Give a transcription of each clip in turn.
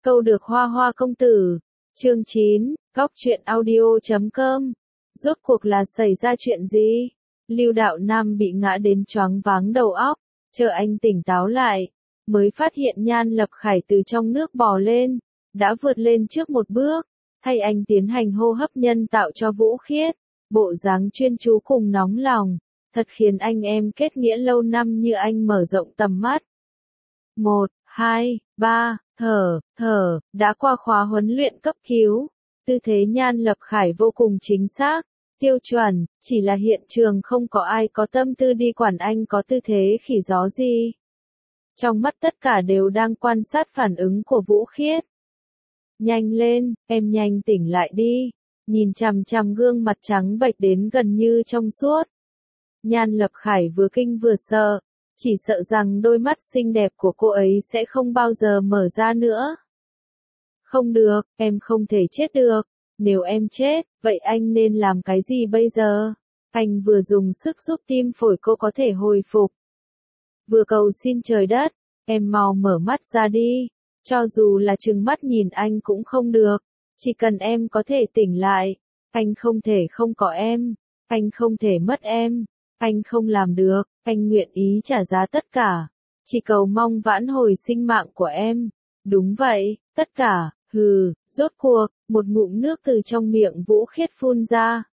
Câu được hoa hoa công tử. Chương 9, Góc truyện audio.com. Rốt cuộc là xảy ra chuyện gì? Lưu Đạo Nam bị ngã đến choáng váng đầu óc, chờ anh tỉnh táo lại, mới phát hiện Nhan Lập Khải từ trong nước bò lên, đã vượt lên trước một bước, thay anh tiến hành hô hấp nhân tạo cho Vũ Khiết, bộ dáng chuyên chú cùng nóng lòng, thật khiến anh em kết nghĩa lâu năm như anh mở rộng tầm mắt. 1, 2, 3, thở, đã qua khóa huấn luyện cấp cứu, tư thế Nhan Lập Khải vô cùng chính xác, tiêu chuẩn, chỉ là hiện trường không có ai có tâm tư đi quản anh có tư thế khỉ gió gì. Trong mắt tất cả đều đang quan sát phản ứng của Vũ Khiết. Nhanh lên, em nhanh tỉnh lại đi, nhìn chằm chằm gương mặt trắng bệch đến gần như trong suốt. Nhan Lập Khải vừa kinh vừa sợ, chỉ sợ rằng đôi mắt xinh đẹp của cô ấy sẽ không bao giờ mở ra nữa. Không được, em không thể chết được, nếu em chết, vậy anh nên làm cái gì bây giờ? Anh vừa dùng sức giúp tim phổi cô có thể hồi phục. Vừa cầu xin trời đất, em mau mở mắt ra đi, cho dù là trừng mắt nhìn anh cũng không được, chỉ cần em có thể tỉnh lại, anh không thể không có em, anh không thể mất em, anh không làm được, anh nguyện ý trả giá tất cả, chỉ cầu mong vãn hồi sinh mạng của em. Đúng vậy, tất cả, rốt cuộc, một ngụm nước từ trong miệng Vũ Khiết phun ra.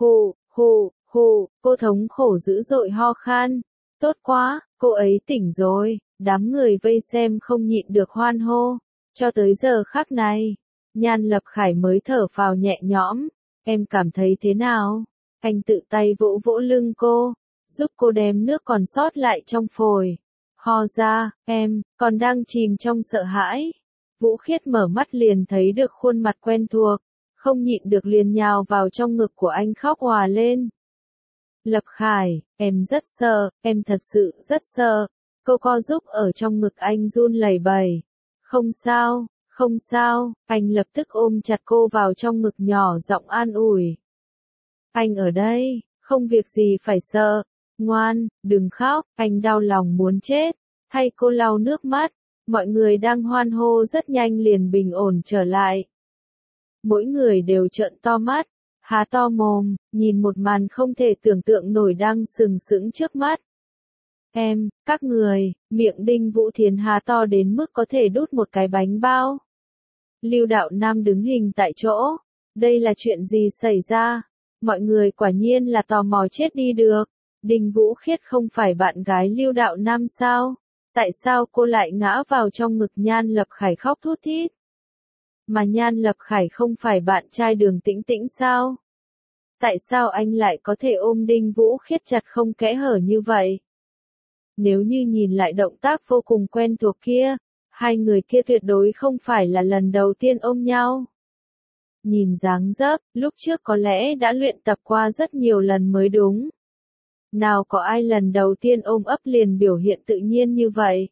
Cô thống khổ dữ dội ho khan. Tốt quá, cô ấy tỉnh rồi, đám người vây xem không nhịn được hoan hô. Cho tới giờ khắc này, Nhan Lập Khải mới thở phào nhẹ nhõm. Em cảm thấy thế nào? Anh tự tay vỗ vỗ lưng cô, giúp cô đem nước còn sót lại trong phổi. Ho ra, em, còn đang chìm trong sợ hãi. Vũ Khiết mở mắt liền thấy được khuôn mặt quen thuộc, không nhịn được liền nhào vào trong ngực của anh khóc òa lên. Lập Khải, em rất sợ, em thật sự rất sợ. Cô co giúp ở trong ngực anh run lẩy bẩy. Không sao, anh lập tức ôm chặt cô vào trong ngực nhỏ giọng an ủi. Anh ở đây, không việc gì phải sợ, ngoan, đừng khóc, anh đau lòng muốn chết. Thay cô lau nước mắt, mọi người đang hoan hô rất nhanh liền bình ổn trở lại. Mỗi người đều trợn to mắt, há to mồm, nhìn một màn không thể tưởng tượng nổi đang sừng sững trước mắt. Các người, miệng Đinh Vũ Thiến há to đến mức có thể đút một cái bánh bao. Lưu Đạo Nam đứng hình tại chỗ, đây là chuyện gì xảy ra? Mọi người quả nhiên là tò mò chết đi được. Đinh Vũ Khiết không phải bạn gái Lưu Đạo Nam sao? Tại sao cô lại ngã vào trong ngực Nhan Lập Khải khóc thút thít? Mà Nhan Lập Khải không phải bạn trai Đường Tĩnh Tĩnh sao? Tại sao anh lại có thể ôm Đinh Vũ Khiết chặt không kẽ hở như vậy? Nếu như nhìn lại động tác vô cùng quen thuộc kia, hai người kia tuyệt đối không phải là lần đầu tiên ôm nhau. Nhìn dáng dấp, lúc trước có lẽ đã luyện tập qua rất nhiều lần mới đúng. Nào có ai lần đầu tiên ôm ấp liền biểu hiện tự nhiên như vậy.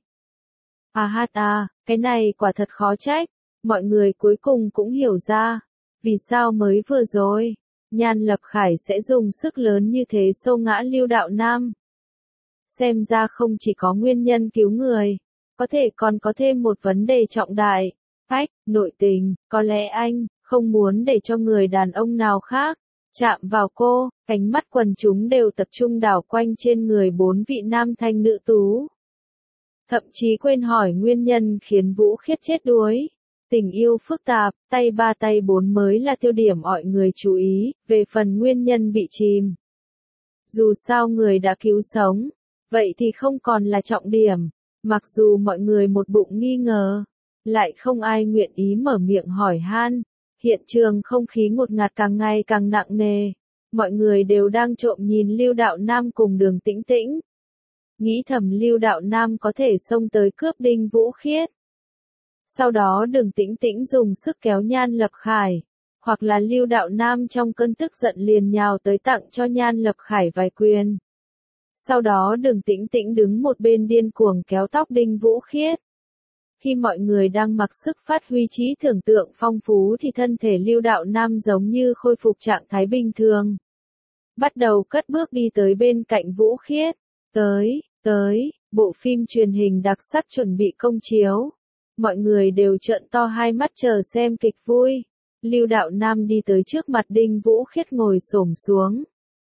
Cái này quả thật khó trách. Mọi người cuối cùng cũng hiểu ra, vì sao mới vừa rồi, Nhan Lập Khải sẽ dùng sức lớn như thế xô ngã Lưu Đạo Nam. Xem ra không chỉ có nguyên nhân cứu người, có thể còn có thêm một vấn đề trọng đại. Nội tình, có lẽ anh không muốn để cho người đàn ông nào khác chạm vào cô, ánh mắt quần chúng đều tập trung đảo quanh trên người bốn vị nam thanh nữ tú. Thậm chí quên hỏi nguyên nhân khiến Vũ Khiết chết đuối. Tình yêu phức tạp, tay ba tay bốn mới là tiêu điểm mọi người chú ý, về phần nguyên nhân bị chìm. Dù sao người đã cứu sống, vậy thì không còn là trọng điểm. Mặc dù mọi người một bụng nghi ngờ, lại không ai nguyện ý mở miệng hỏi han. Hiện trường không khí ngột ngạt càng ngày càng nặng nề. Mọi người đều đang trộm nhìn Lưu Đạo Nam cùng Đường Tĩnh Tĩnh. Nghĩ thầm Lưu Đạo Nam có thể xông tới cướp Đinh Vũ Khiết. Sau đó Đường Tĩnh Tĩnh dùng sức kéo Nhan Lập Khải. Hoặc là Lưu Đạo Nam trong cơn tức giận liền nhào tới tặng cho Nhan Lập Khải vài quyền. Sau đó Đường Tĩnh Tĩnh đứng một bên điên cuồng kéo tóc Đinh Vũ Khiết. Khi mọi người đang mặc sức phát huy trí tưởng tượng phong phú thì thân thể Lưu Đạo Nam giống như khôi phục trạng thái bình thường. Bắt đầu cất bước đi tới bên cạnh Vũ Khiết. Bộ phim truyền hình đặc sắc chuẩn bị công chiếu. Mọi người đều trợn to hai mắt chờ xem kịch vui. Lưu Đạo Nam đi tới trước mặt Đinh Vũ Khiết ngồi xổm xuống.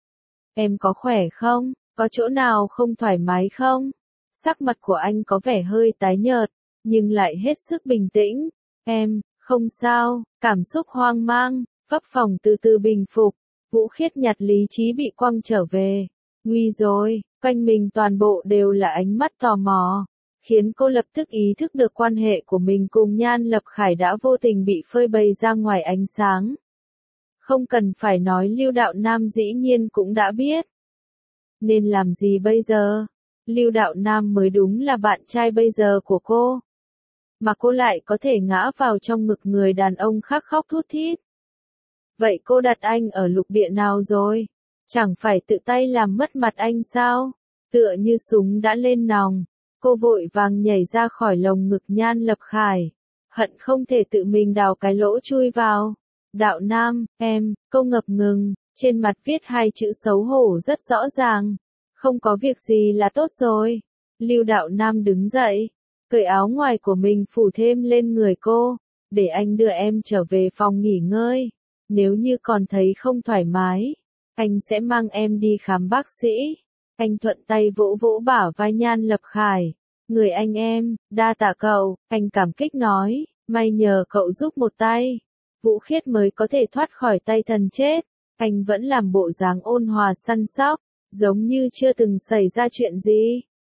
Em có khỏe không? Có chỗ nào không thoải mái không? Sắc mặt của anh có vẻ hơi tái nhợt, nhưng lại hết sức bình tĩnh. Em, không sao, cảm xúc hoang mang, phấp phồng từ từ bình phục. Vũ Khiết nhặt lý trí bị quăng trở về. Nguy rồi, quanh mình toàn bộ đều là ánh mắt tò mò, khiến cô lập tức ý thức được quan hệ của mình cùng Nhan Lập Khải đã vô tình bị phơi bày ra ngoài ánh sáng. Không cần phải nói Lưu Đạo Nam dĩ nhiên cũng đã biết. Nên làm gì bây giờ? Lưu Đạo Nam mới đúng là bạn trai bây giờ của cô. Mà cô lại có thể ngã vào trong ngực người đàn ông khác khóc thút thít. Vậy cô đặt anh ở lục địa nào rồi? Chẳng phải tự tay làm mất mặt anh sao? Tựa như súng đã lên nòng, cô vội vàng nhảy ra khỏi lồng ngực Nhan Lập Khải. Hận không thể tự mình đào cái lỗ chui vào. Đạo Nam, em, cô ngập ngừng, trên mặt viết hai chữ xấu hổ rất rõ ràng. Không có việc gì là tốt rồi. Lưu Đạo Nam đứng dậy, cởi áo ngoài của mình phủ thêm lên người cô, để anh đưa em trở về phòng nghỉ ngơi. Nếu như còn thấy không thoải mái, anh sẽ mang em đi khám bác sĩ. Anh thuận tay vỗ vỗ bả vai Nhan Lập Khải. Người anh em, đa tạ cậu, anh cảm kích nói, may nhờ cậu giúp một tay. Vũ Khiết mới có thể thoát khỏi tay thần chết. Anh vẫn làm bộ dáng ôn hòa săn sóc, giống như chưa từng xảy ra chuyện gì.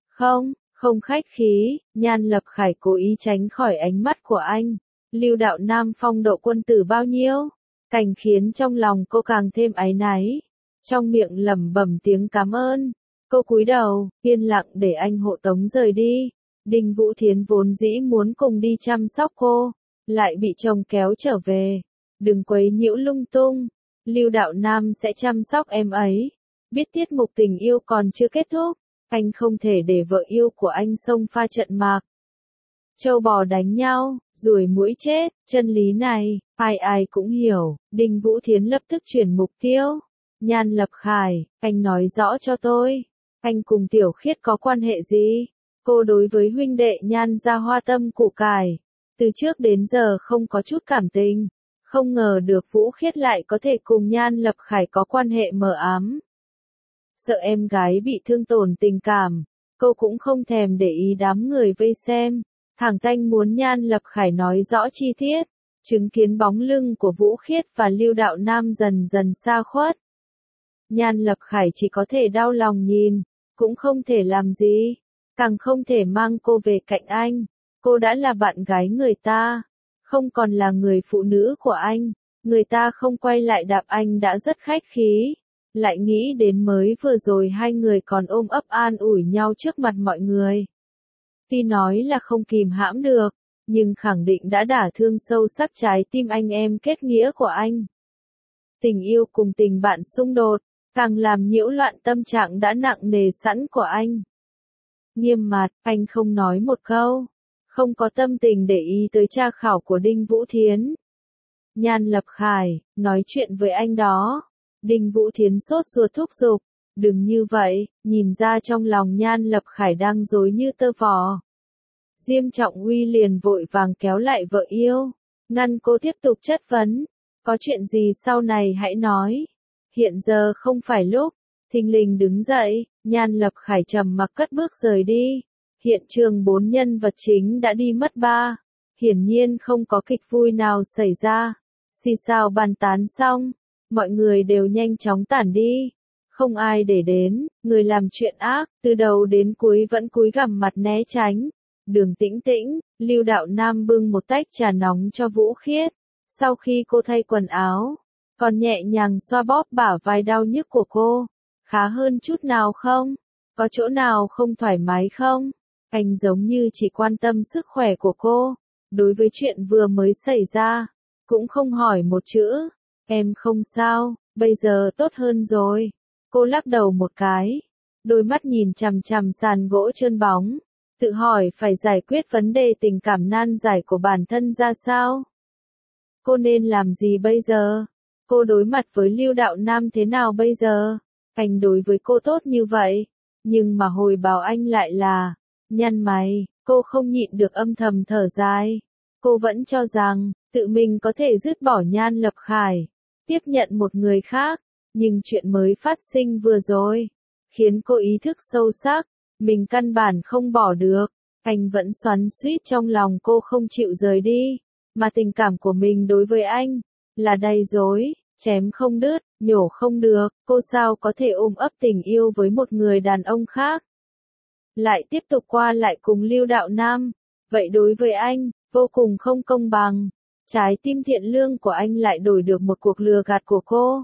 Không khách khí, Nhan Lập Khải cố ý tránh khỏi ánh mắt của anh. Lưu Đạo Nam phong độ quân tử bao nhiêu? Cảnh khiến trong lòng cô càng thêm áy náy. Trong miệng lẩm bẩm tiếng cảm ơn. Cô cúi đầu, yên lặng để anh hộ tống rời đi. Đinh Vũ Thiến vốn dĩ muốn cùng đi chăm sóc cô, lại bị chồng kéo trở về. Đừng quấy nhiễu lung tung. Lưu Đạo Nam sẽ chăm sóc em ấy. Biết tiết mục tình yêu còn chưa kết thúc, anh không thể để vợ yêu của anh xông pha trận mạc. Trâu bò đánh nhau, ruồi muỗi chết, chân lý này, ai ai cũng hiểu. Đinh Vũ Thiến lập tức chuyển mục tiêu. Nhan Lập Khải, anh nói rõ cho tôi, anh cùng Tiểu Khiết có quan hệ gì? Cô đối với huynh đệ Nhan gia hoa tâm củ cải, từ trước đến giờ không có chút cảm tình. Không ngờ được Vũ Khiết lại có thể cùng Nhan Lập Khải có quan hệ mờ ám. Sợ em gái bị thương tổn tình cảm, cô cũng không thèm để ý đám người vây xem. Thẳng tanh muốn Nhan Lập Khải nói rõ chi tiết, chứng kiến bóng lưng của Vũ Khiết và Lưu Đạo Nam dần dần xa khuất. Nhan Lập Khải chỉ có thể đau lòng nhìn, cũng không thể làm gì, càng không thể mang cô về cạnh anh. Cô đã là bạn gái người ta, không còn là người phụ nữ của anh. Người ta không quay lại đạp anh đã rất khách khí. Lại nghĩ đến mới vừa rồi hai người còn ôm ấp an ủi nhau trước mặt mọi người. Tuy nói là không kìm hãm được, nhưng khẳng định đã đả thương sâu sắc trái tim anh em kết nghĩa của anh. Tình yêu cùng tình bạn xung đột, càng làm nhiễu loạn tâm trạng đã nặng nề sẵn của anh. Nghiêm mặt, anh không nói một câu, không có tâm tình để ý tới tra khảo của Đinh Vũ Thiến. Nhan Lập Khải, nói chuyện với anh đó. Đinh Vũ Thiến sốt ruột thúc giục, đừng như vậy, nhìn ra trong lòng Nhan Lập Khải đang rối như tơ vò. Diêm Trọng Uy liền vội vàng kéo lại vợ yêu, ngăn cô tiếp tục chất vấn, có chuyện gì sau này hãy nói, hiện giờ không phải lúc. Thình lình đứng dậy, Nhan Lập Khải trầm mặc cất bước rời đi. Hiện trường 4 nhân vật chính đã đi mất 3, hiển nhiên không có kịch vui nào xảy ra. Xì xào bàn tán xong, mọi người đều nhanh chóng tản đi. Không ai để đến, người làm chuyện ác, từ đầu đến cuối vẫn cúi gằm mặt né tránh. Đường Tĩnh Tĩnh, Lưu Đạo Nam bưng một tách trà nóng cho Vũ Khiết. Sau khi cô thay quần áo, còn nhẹ nhàng xoa bóp bả vai đau nhức của cô. Khá hơn chút nào không? Có chỗ nào không thoải mái không? Anh giống như chỉ quan tâm sức khỏe của cô. Đối với chuyện vừa mới xảy ra, cũng không hỏi một chữ. Em không sao, bây giờ tốt hơn rồi. Cô lắc đầu một cái, đôi mắt nhìn chằm chằm sàn gỗ trơn bóng, tự hỏi phải giải quyết vấn đề tình cảm nan giải của bản thân ra sao. Cô nên làm gì bây giờ? Cô đối mặt với Lưu Đạo Nam thế nào bây giờ? Anh đối với cô tốt như vậy, nhưng mà hồi báo anh lại là nhăn mày. Cô không nhịn được âm thầm thở dài. Cô vẫn cho rằng, tự mình có thể dứt bỏ Nhan Lập Khải, tiếp nhận một người khác, nhưng chuyện mới phát sinh vừa rồi, khiến cô ý thức sâu sắc, mình căn bản không bỏ được. Anh vẫn xoắn xuýt trong lòng cô không chịu rời đi, mà tình cảm của mình đối với anh là đầy dối, chém không đứt, nhổ không được, cô sao có thể ôm ấp tình yêu với một người đàn ông khác, lại tiếp tục qua lại cùng Lưu Đạo Nam, vậy đối với anh, vô cùng không công bằng. Trái tim thiện lương của anh lại đổi được một cuộc lừa gạt của cô.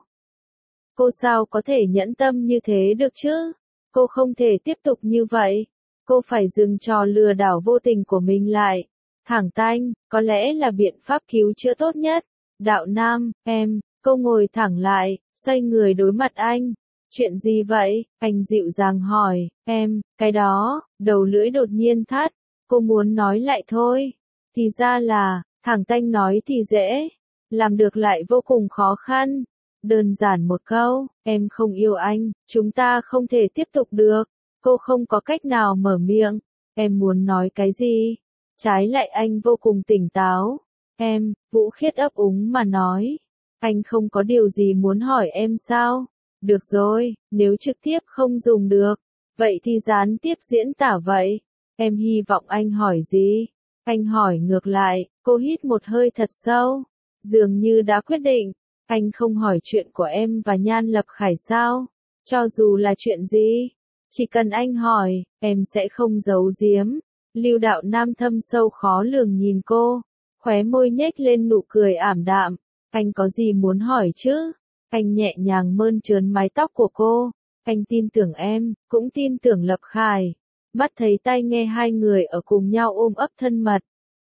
Cô sao có thể nhẫn tâm như thế được chứ? Cô không thể tiếp tục như vậy. Cô phải dừng trò lừa đảo vô tình của mình lại. Thẳng tanh, có lẽ là biện pháp cứu chữa tốt nhất. Đạo Nam, em, cô ngồi thẳng lại, xoay người đối mặt anh. Chuyện gì vậy? Anh dịu dàng hỏi, em, cái đó, đầu lưỡi đột nhiên thắt. Cô muốn nói lại thôi. Thì ra là, thẳng tanh nói thì dễ, làm được lại vô cùng khó khăn. Đơn giản một câu, em không yêu anh, chúng ta không thể tiếp tục được. Cô không có cách nào mở miệng. Em muốn nói cái gì? Trái lại anh vô cùng tỉnh táo. Em, Vũ Khiết ấp úng mà nói. Anh không có điều gì muốn hỏi em sao? Được rồi, nếu trực tiếp không dùng được, vậy thì gián tiếp diễn tả vậy. Em hy vọng anh hỏi gì? Anh hỏi ngược lại, cô hít một hơi thật sâu. Dường như đã quyết định, anh không hỏi chuyện của em và Nhan Lập Khải sao? Cho dù là chuyện gì, chỉ cần anh hỏi, em sẽ không giấu giếm. Lưu Đạo Nam thâm sâu khó lường nhìn cô, khóe môi nhếch lên nụ cười ảm đạm. Anh có gì muốn hỏi chứ? Anh nhẹ nhàng mơn trớn mái tóc của cô. Anh tin tưởng em, cũng tin tưởng Lập Khải. Mắt thấy tai nghe hai người ở cùng nhau ôm ấp thân mật.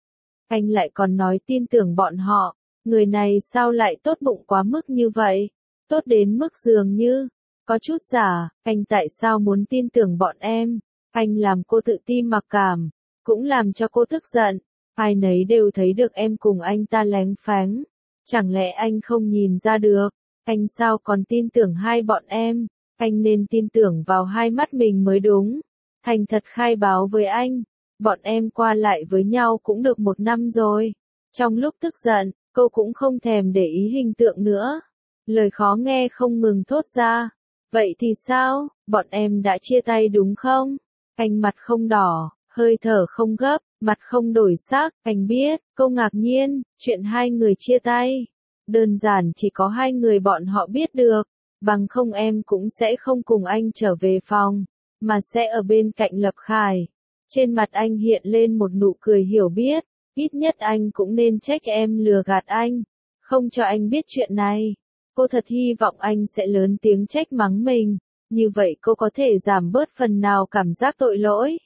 Anh lại còn nói tin tưởng bọn họ. Người này sao lại tốt bụng quá mức như vậy? Tốt đến mức dường như, có chút giả, anh tại sao muốn tin tưởng bọn em? Anh làm cô tự ti mặc cảm, cũng làm cho cô tức giận. Ai nấy đều thấy được em cùng anh ta lén phánh. Chẳng lẽ anh không nhìn ra được? Anh sao còn tin tưởng hai bọn em? Anh nên tin tưởng vào hai mắt mình mới đúng. Thành thật khai báo với anh. Bọn em qua lại với nhau cũng được 1 năm rồi. Trong lúc tức giận, cô cũng không thèm để ý hình tượng nữa. Lời khó nghe không ngừng thốt ra. Vậy thì sao? Bọn em đã chia tay đúng không? Anh mặt không đỏ, hơi thở không gấp, mặt không đổi sắc. Anh biết, cô ngạc nhiên, chuyện hai người chia tay. Đơn giản chỉ có hai người bọn họ biết được. Bằng không em cũng sẽ không cùng anh trở về phòng, mà sẽ ở bên cạnh Lập Khải. Trên mặt anh hiện lên một nụ cười hiểu biết. Ít nhất anh cũng nên trách em lừa gạt anh, không cho anh biết chuyện này. Cô thật hy vọng anh sẽ lớn tiếng trách mắng mình, như vậy cô có thể giảm bớt phần nào cảm giác tội lỗi.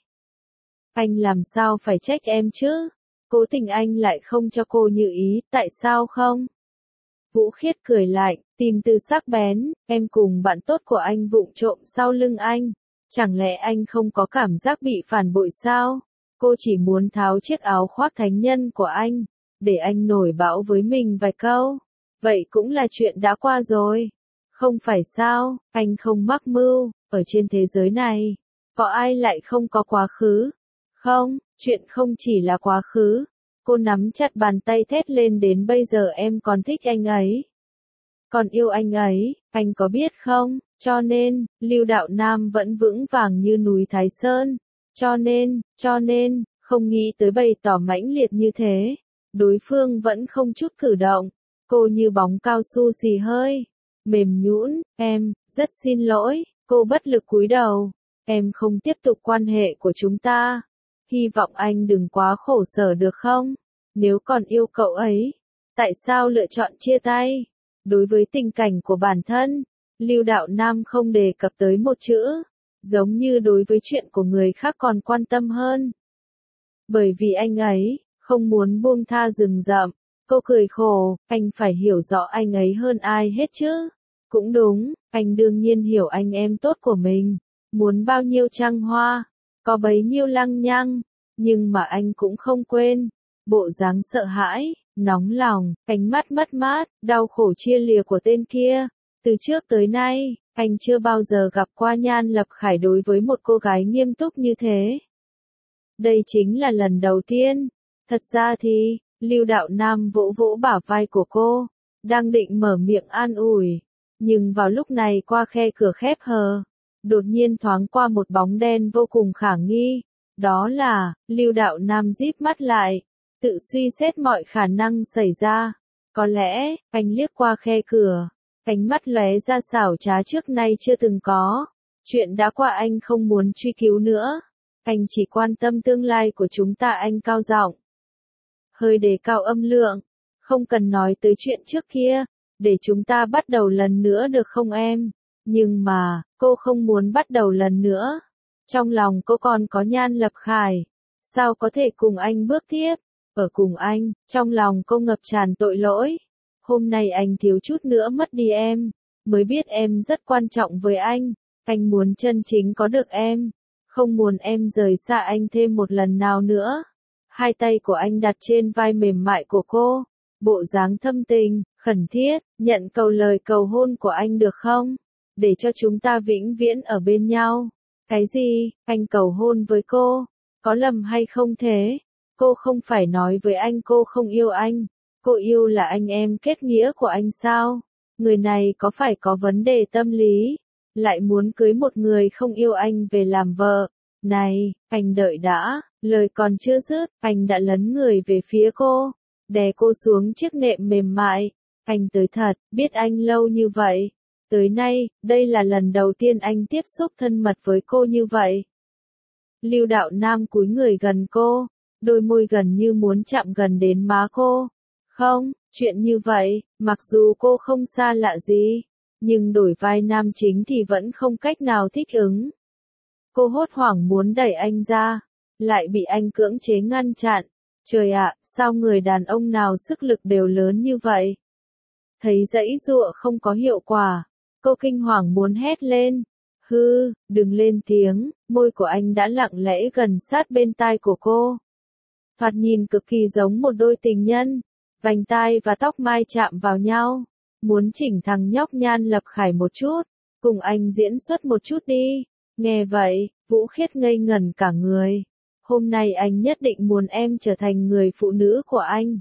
Anh làm sao phải trách em chứ? Cố tình anh lại không cho cô như ý, tại sao không? Vũ Khiết cười lạnh, tìm từ sắc bén, em cùng bạn tốt của anh vụng trộm sau lưng anh. Chẳng lẽ anh không có cảm giác bị phản bội sao? Cô chỉ muốn tháo chiếc áo khoác thánh nhân của anh, để anh nổi bão với mình vài câu. Vậy cũng là chuyện đã qua rồi. Không phải sao, anh không mắc mưu, ở trên thế giới này, có ai lại không có quá khứ? Không, chuyện không chỉ là quá khứ. Cô nắm chặt bàn tay thét lên đến bây giờ em còn thích anh ấy. Còn yêu anh ấy, anh có biết không? Cho nên, Lưu Đạo Nam vẫn vững vàng như núi Thái Sơn. Cho nên, không nghĩ tới bày tỏ mãnh liệt như thế. Đối phương vẫn không chút cử động. Cô như bóng cao su xì hơi. Mềm nhũn, em, rất xin lỗi. Cô bất lực cúi đầu. Em không tiếp tục quan hệ của chúng ta. Hy vọng anh đừng quá khổ sở được không? Nếu còn yêu cậu ấy, tại sao lựa chọn chia tay? Đối với tình cảnh của bản thân, Lưu Đạo Nam không đề cập tới một chữ, giống như đối với chuyện của người khác còn quan tâm hơn. Bởi vì anh ấy không muốn buông tha rừng rậm. Cô cười khổ, anh phải hiểu rõ anh ấy hơn ai hết chứ. Cũng đúng, anh đương nhiên hiểu anh em tốt của mình. Muốn bao nhiêu trăng hoa, có bấy nhiêu lăng nhăng. Nhưng mà anh cũng không quên. Bộ dáng sợ hãi, nóng lòng, ánh mắt mất mát, đau khổ chia lìa của tên kia. Từ trước tới nay, anh chưa bao giờ gặp qua Nhan Lập Khải đối với một cô gái nghiêm túc như thế. Đây chính là lần đầu tiên. Thật ra thì, Lưu Đạo Nam vỗ vỗ bả vai của cô, đang định mở miệng an ủi. Nhưng vào lúc này qua khe cửa khép hờ, đột nhiên thoáng qua một bóng đen vô cùng khả nghi. Đó là, Lưu Đạo Nam díp mắt lại, tự suy xét mọi khả năng xảy ra. Có lẽ, anh liếc qua khe cửa, ánh mắt lóe ra xảo trá trước nay chưa từng có. Chuyện đã qua anh không muốn truy cứu nữa. Anh chỉ quan tâm tương lai của chúng ta, anh cao giọng. Hơi đề cao âm lượng. Không cần nói tới chuyện trước kia, để chúng ta bắt đầu lần nữa được không em? Nhưng mà, cô không muốn bắt đầu lần nữa. Trong lòng cô còn có Nhan Lập Khải. Sao có thể cùng anh bước tiếp? Ở cùng anh, trong lòng cô ngập tràn tội lỗi. Hôm nay anh thiếu chút nữa mất đi em. Mới biết em rất quan trọng với anh. Anh muốn chân chính có được em. Không muốn em rời xa anh thêm một lần nào nữa. Hai tay của anh đặt trên vai mềm mại của cô. Bộ dáng thâm tình, khẩn thiết, nhận lời cầu hôn của anh được không? Để cho chúng ta vĩnh viễn ở bên nhau. Cái gì? Anh cầu hôn với cô? Có lầm hay không thế? Cô không phải nói với anh cô không yêu anh. Cô yêu là anh em kết nghĩa của anh sao? Người này có phải có vấn đề tâm lý? Lại muốn cưới một người không yêu anh về làm vợ. Này, anh đợi đã, lời còn chưa dứt, anh đã lấn người về phía cô, đè cô xuống chiếc nệm mềm mại. Anh tới thật, biết anh lâu như vậy. Tới nay, đây là lần đầu tiên anh tiếp xúc thân mật với cô như vậy. Lưu Đạo Nam cúi người gần cô, đôi môi gần như muốn chạm gần đến má cô. Không, chuyện như vậy, mặc dù cô không xa lạ gì, nhưng đổi vai nam chính thì vẫn không cách nào thích ứng. Cô hốt hoảng muốn đẩy anh ra, lại bị anh cưỡng chế ngăn chặn. Trời ạ, sao người đàn ông nào sức lực đều lớn như vậy? Thấy giãy giụa không có hiệu quả, cô kinh hoàng muốn hét lên. Hư, đừng lên tiếng, môi của anh đã lặng lẽ gần sát bên tai của cô. Thoạt nhìn cực kỳ giống một đôi tình nhân, vành tai và tóc mai chạm vào nhau. Muốn chỉnh thằng nhóc Nhan Lập Khải một chút, cùng anh diễn xuất một chút đi. Nghe vậy, Vũ Khiết ngây ngẩn cả người. Hôm nay anh nhất định muốn em trở thành người phụ nữ của anh.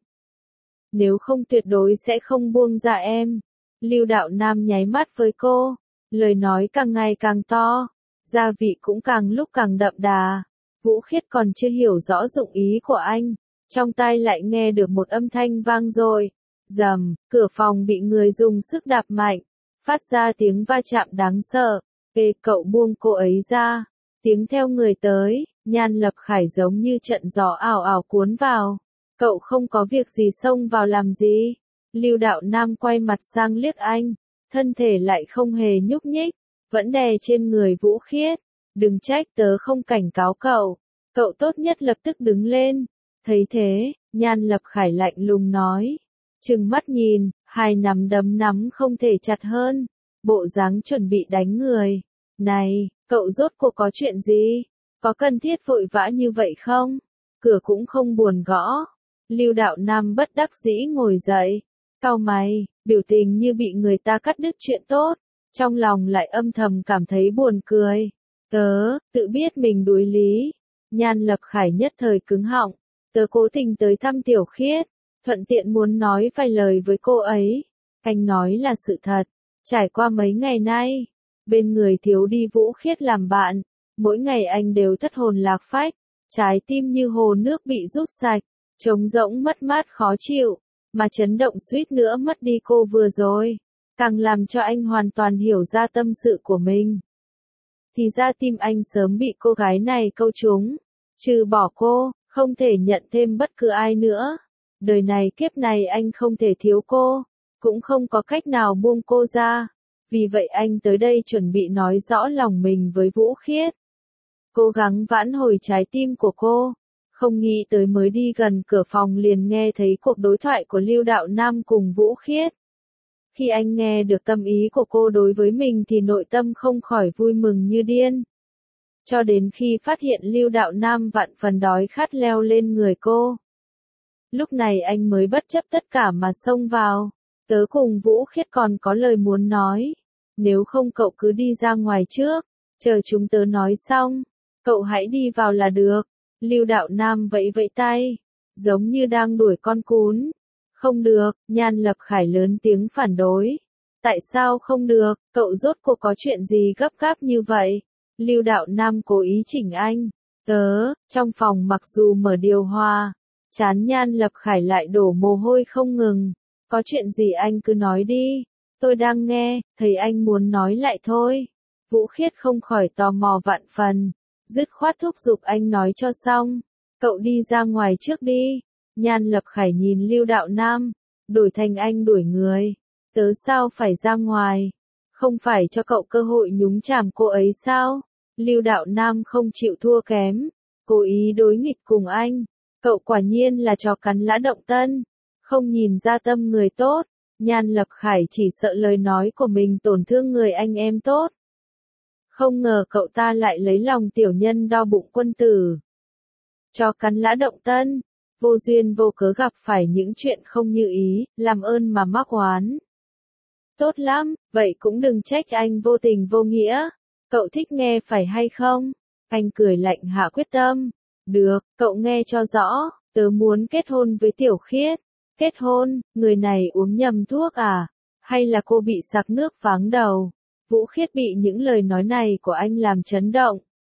Nếu không tuyệt đối sẽ không buông ra em. Lưu Đạo Nam nháy mắt với cô, lời nói càng ngày càng to, gia vị cũng càng lúc càng đậm đà. Vũ Khiết còn chưa hiểu rõ dụng ý của anh, trong tai lại nghe được một âm thanh vang dội. Rầm, cửa phòng bị người dùng sức đạp mạnh, phát ra tiếng va chạm đáng sợ. Ê, cậu buông cô ấy ra. Tiếng theo người tới, Nhan Lập Khải giống như trận gió ảo ảo cuốn vào. Cậu không có việc gì xông vào làm gì? Lưu Đạo Nam quay mặt sang liếc anh, thân thể lại không hề nhúc nhích, vẫn đè trên người Vũ Khiết. Đừng trách tớ không cảnh cáo cậu. Cậu tốt nhất lập tức đứng lên. Thấy thế, Nhan Lập Khải lạnh lùng nói. Trừng mắt nhìn, hai nắm đấm nắm không thể chặt hơn. Bộ dáng chuẩn bị đánh người. Này, cậu rốt cuộc có chuyện gì? Có cần thiết vội vã như vậy không? Cửa cũng không buồn gõ. Lưu Đạo Nam bất đắc dĩ ngồi dậy. Cau mày, biểu tình như bị người ta cắt đứt chuyện tốt. Trong lòng lại âm thầm cảm thấy buồn cười. Tớ, tự biết mình đuối lý. Nhan Lập Khải nhất thời cứng họng. Tớ cố tình tới thăm Tiểu Khiết, thuận tiện muốn nói vài lời với cô ấy. Anh nói là sự thật. Trải qua mấy ngày nay, bên người thiếu đi Vũ Khiết làm bạn, mỗi ngày anh đều thất hồn lạc phách, trái tim như hồ nước bị rút sạch, trống rỗng mất mát khó chịu, mà chấn động suýt nữa mất đi cô vừa rồi, càng làm cho anh hoàn toàn hiểu ra tâm sự của mình. Thì ra tim anh sớm bị cô gái này câu trúng, trừ bỏ cô, không thể nhận thêm bất cứ ai nữa. Đời này kiếp này anh không thể thiếu cô, cũng không có cách nào buông cô ra. Vì vậy anh tới đây chuẩn bị nói rõ lòng mình với Vũ Khiết. Cố gắng vãn hồi trái tim của cô. Không nghĩ tới mới đi gần cửa phòng liền nghe thấy cuộc đối thoại của Lưu Đạo Nam cùng Vũ Khiết. Khi anh nghe được tâm ý của cô đối với mình thì nội tâm không khỏi vui mừng như điên. Cho đến khi phát hiện Lưu Đạo Nam vạn phần đói khát leo lên người cô. Lúc này anh mới bất chấp tất cả mà xông vào. Tớ cùng Vũ Khiết còn có lời muốn nói. Nếu không cậu cứ đi ra ngoài trước, chờ chúng tớ nói xong, cậu hãy đi vào là được. Lưu Đạo Nam vẫy vẫy tay, giống như đang đuổi con cún. Không được, Nhan Lập Khải lớn tiếng phản đối. Tại sao không được, cậu rốt cuộc có chuyện gì gấp gáp như vậy? Lưu Đạo Nam cố ý chỉnh anh. Trong phòng mặc dù mở điều hòa, trán Nhan Lập Khải lại đổ mồ hôi không ngừng. Có chuyện gì anh cứ nói đi, tôi đang nghe, thấy anh muốn nói lại thôi. Vũ Khiết không khỏi tò mò vạn phần, dứt khoát thúc giục anh nói cho xong. Cậu đi ra ngoài trước đi. Nhan Lập Khải nhìn Lưu Đạo Nam, đổi thành anh đuổi người. Tớ sao phải ra ngoài? Không phải cho cậu cơ hội nhúng chàm cô ấy sao? Lưu Đạo Nam không chịu thua kém, cố ý đối nghịch cùng anh. Cậu quả nhiên là chó cắn lã động tân, không nhìn ra tâm người tốt. Nhan Lập Khải chỉ sợ lời nói của mình tổn thương người anh em tốt. Không ngờ cậu ta lại lấy lòng tiểu nhân đo bụng quân tử. Chó cắn lã động tân, vô duyên vô cớ gặp phải những chuyện không như ý, làm ơn mà mắc oán. Tốt lắm, vậy cũng đừng trách anh vô tình vô nghĩa. Cậu thích nghe phải hay không? Anh cười lạnh hạ quyết tâm. Được, cậu nghe cho rõ, tớ muốn kết hôn với Tiểu Khiết. Kết hôn, người này uống nhầm thuốc à? Hay là cô bị sặc nước váng đầu? Vũ Khiết bị những lời nói này của anh làm chấn động.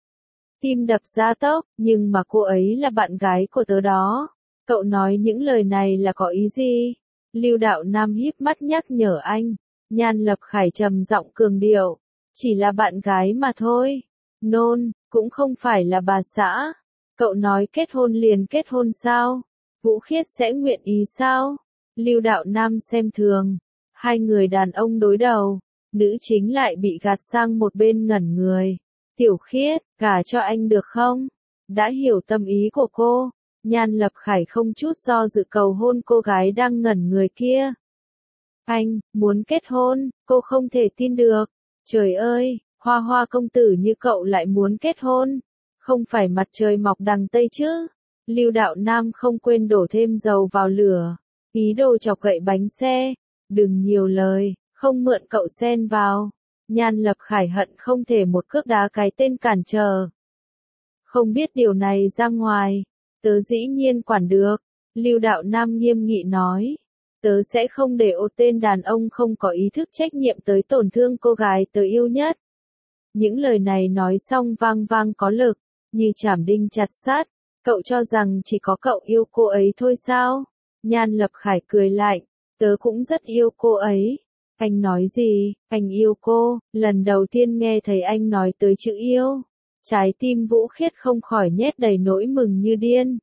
Tim đập ra tốc, nhưng mà cô ấy là bạn gái của tớ đó. Cậu nói những lời này là có ý gì? Lưu Đạo Nam híp mắt nhắc nhở anh. Nhan Lập Khải trầm giọng cường điệu. Chỉ là bạn gái mà thôi. Nôn, cũng không phải là bà xã. Cậu nói kết hôn liền kết hôn sao? Vũ Khiết sẽ nguyện ý sao? Lưu Đạo Nam xem thường. Hai người đàn ông đối đầu. Nữ chính lại bị gạt sang một bên ngẩn người. Tiểu Khiết, gả cho anh được không? Đã hiểu tâm ý của cô. Nhan Lập Khải không chút do dự cầu hôn cô gái đang ngẩn người kia. Anh, muốn kết hôn, cô không thể tin được. Trời ơi, Hoa Hoa công tử như cậu lại muốn kết hôn. Không phải mặt trời mọc đằng Tây chứ. Lưu Đạo Nam không quên đổ thêm dầu vào lửa. Ý đồ chọc gậy bánh xe. Đừng nhiều lời, không mượn cậu xen vào. Nhan Lập Khải hận không thể một cước đá cái tên cản trở. Không biết điều này ra ngoài, tớ dĩ nhiên quản được. Lưu Đạo Nam nghiêm nghị nói. Tớ sẽ không để ô tên đàn ông không có ý thức trách nhiệm tới tổn thương cô gái tớ yêu nhất. Những lời này nói xong vang vang có lực, như chảm đinh chặt sắt. Cậu cho rằng chỉ có cậu yêu cô ấy thôi sao? Nhan Lập Khải cười lạnh. Tớ cũng rất yêu cô ấy. Anh nói gì? Anh yêu cô? Lần đầu tiên nghe thấy anh nói tới chữ yêu. Trái tim Vũ Khiết không khỏi nhét đầy nỗi mừng như điên.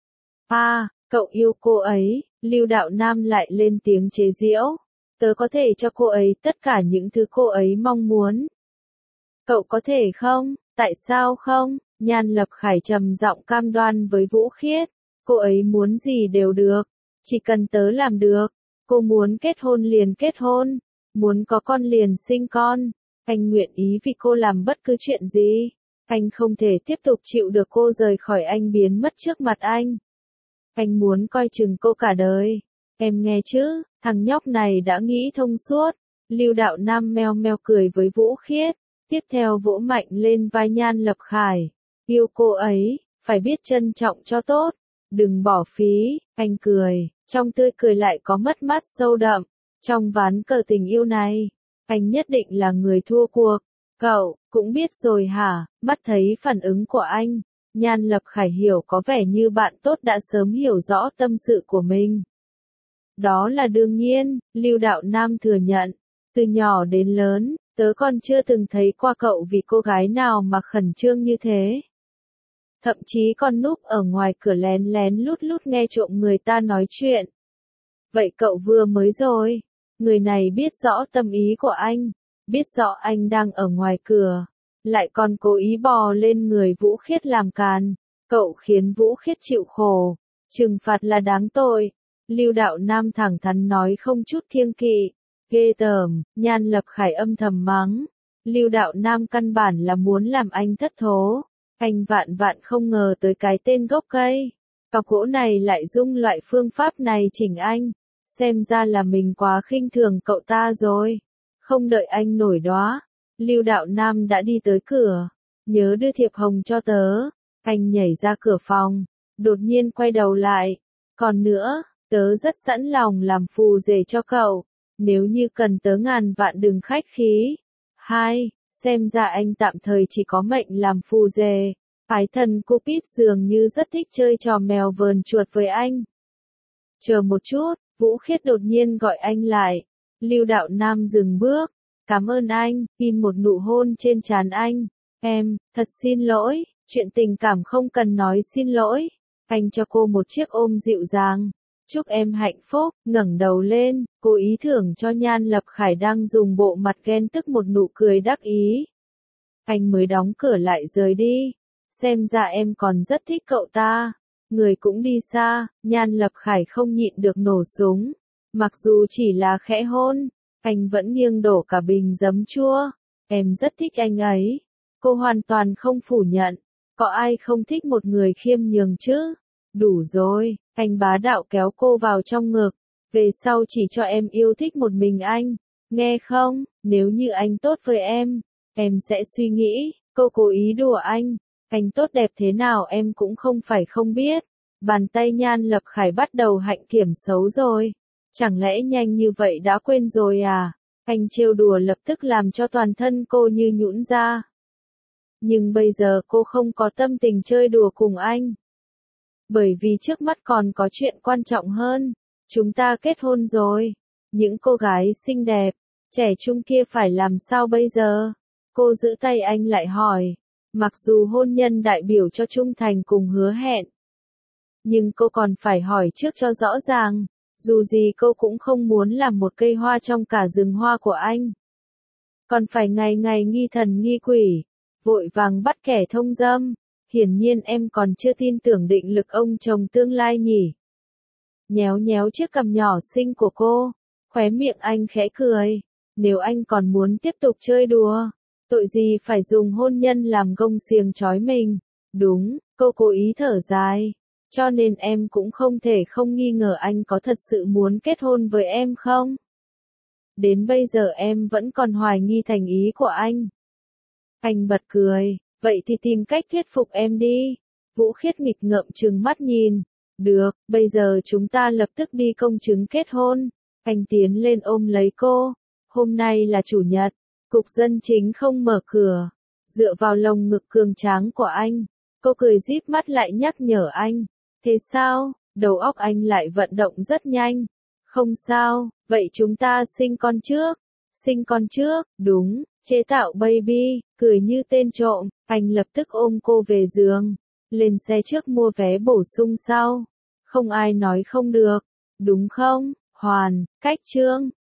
Cậu yêu cô ấy. Lưu Đạo Nam lại lên tiếng chế giễu. Tớ có thể cho cô ấy tất cả những thứ cô ấy mong muốn. Cậu có thể không? Tại sao không? Nhan Lập Khải trầm giọng cam đoan với Vũ Khiết. Cô ấy muốn gì đều được. Chỉ cần tớ làm được. Cô muốn kết hôn liền kết hôn. Muốn có con liền sinh con. Anh nguyện ý vì cô làm bất cứ chuyện gì. Anh không thể tiếp tục chịu được cô rời khỏi anh biến mất trước mặt anh. Anh muốn coi chừng cô cả đời. Em nghe chứ, thằng nhóc này đã nghĩ thông suốt. Lưu Đạo Nam meo meo cười với Vũ Khiết. Tiếp theo vỗ mạnh lên vai Nhan Lập Khải. Yêu cô ấy, phải biết trân trọng cho tốt. Đừng bỏ phí, anh cười. Trong tươi cười lại có mất mát sâu đậm. Trong ván cờ tình yêu này, anh nhất định là người thua cuộc. Cậu, cũng biết rồi hả? Mắt thấy phản ứng của anh. Nhan Lập Khải hiểu có vẻ như bạn tốt đã sớm hiểu rõ tâm sự của mình. Đó là đương nhiên, Lưu Đạo Nam thừa nhận. Từ nhỏ đến lớn, tớ còn chưa từng thấy qua cậu vì cô gái nào mà khẩn trương như thế. Thậm chí còn núp ở ngoài cửa lén lén lút lút nghe trộm người ta nói chuyện. Vậy cậu vừa mới rồi. Người này biết rõ tâm ý của anh. Biết rõ anh đang ở ngoài cửa. Lại còn cố ý bò lên người Vũ Khiết làm càn. Cậu khiến Vũ Khiết chịu khổ. Trừng phạt là đáng tội. Lưu Đạo Nam thẳng thắn nói không chút kiêng kỵ. Ghê tởm, Nhan Lập Khải âm thầm mắng. Lưu Đạo Nam căn bản là muốn làm anh thất thố. Anh vạn vạn không ngờ tới cái tên gốc cây. Cọc gỗ này lại dung loại phương pháp này chỉnh anh. Xem ra là mình quá khinh thường cậu ta rồi. Không đợi anh nổi đoá. Lưu Đạo Nam đã đi tới cửa. Nhớ đưa thiệp hồng cho tớ. Anh nhảy ra cửa phòng, đột nhiên quay đầu lại. Còn nữa, tớ rất sẵn lòng làm phù rể cho cậu, nếu như cần tớ ngàn vạn đừng khách khí. 2. Xem ra anh tạm thời chỉ có mệnh làm phù rể. Phái thần Cupid dường như rất thích chơi trò mèo vờn chuột với anh. Chờ một chút, Vũ Khiết đột nhiên gọi anh lại. Lưu Đạo Nam dừng bước. Cảm ơn anh, in một nụ hôn trên trán anh. Em, thật xin lỗi, chuyện tình cảm không cần nói xin lỗi. Anh cho cô một chiếc ôm dịu dàng. Chúc em hạnh phúc, ngẩng đầu lên, cô ý thưởng cho Nhan Lập Khải đang dùng bộ mặt ghen tức một nụ cười đắc ý. Anh mới đóng cửa lại rời đi. Xem ra em còn rất thích cậu ta. Người cũng đi xa, Nhan Lập Khải không nhịn được nổ súng. Mặc dù chỉ là khẽ hôn, anh vẫn nghiêng đổ cả bình giấm chua. Em rất thích anh ấy. Cô hoàn toàn không phủ nhận. Có ai không thích một người khiêm nhường chứ? Đủ rồi, anh bá đạo kéo cô vào trong ngực. Về sau chỉ cho em yêu thích một mình anh. Nghe không, nếu như anh tốt với em sẽ suy nghĩ. Cô cố ý đùa anh. Anh tốt đẹp thế nào em cũng không phải không biết. Bàn tay Nhan Lập Khải bắt đầu hạnh kiểm xấu rồi. Chẳng lẽ nhanh như vậy đã quên rồi à? Anh trêu đùa lập tức làm cho toàn thân cô như nhũn ra. Nhưng bây giờ cô không có tâm tình chơi đùa cùng anh. Bởi vì trước mắt còn có chuyện quan trọng hơn. Chúng ta kết hôn rồi. Những cô gái xinh đẹp, trẻ trung kia phải làm sao bây giờ? Cô giữ tay anh lại hỏi. Mặc dù hôn nhân đại biểu cho trung thành cùng hứa hẹn. Nhưng cô còn phải hỏi trước cho rõ ràng. Dù gì cô cũng không muốn làm một cây hoa trong cả rừng hoa của anh. Còn phải ngày ngày nghi thần nghi quỷ. Vội vàng bắt kẻ thông dâm. Hiển nhiên em còn chưa tin tưởng định lực ông chồng tương lai nhỉ. Nhéo nhéo chiếc cằm nhỏ xinh của cô. Khóe miệng anh khẽ cười. Nếu anh còn muốn tiếp tục chơi đùa. Tội gì phải dùng hôn nhân làm gông xiềng trói mình. Đúng, cô cố ý thở dài. Cho nên em cũng không thể không nghi ngờ anh có thật sự muốn kết hôn với em không? Đến bây giờ em vẫn còn hoài nghi thành ý của anh. Anh bật cười, vậy thì tìm cách thuyết phục em đi. Vũ Khiết nghịch ngợm trừng mắt nhìn. Được, bây giờ chúng ta lập tức đi công chứng kết hôn. Anh tiến lên ôm lấy cô. Hôm nay là chủ nhật, cục dân chính không mở cửa. Dựa vào lồng ngực cường tráng của anh, cô cười díp mắt lại nhắc nhở anh. Thế sao? Đầu óc anh lại vận động rất nhanh. Không sao, vậy chúng ta sinh con trước. Sinh con trước, đúng, chế tạo baby, cười như tên trộm. Anh lập tức ôm cô về giường. Lên xe trước mua vé bổ sung sau. Không ai nói không được. Đúng không? Hoàn, cách chương.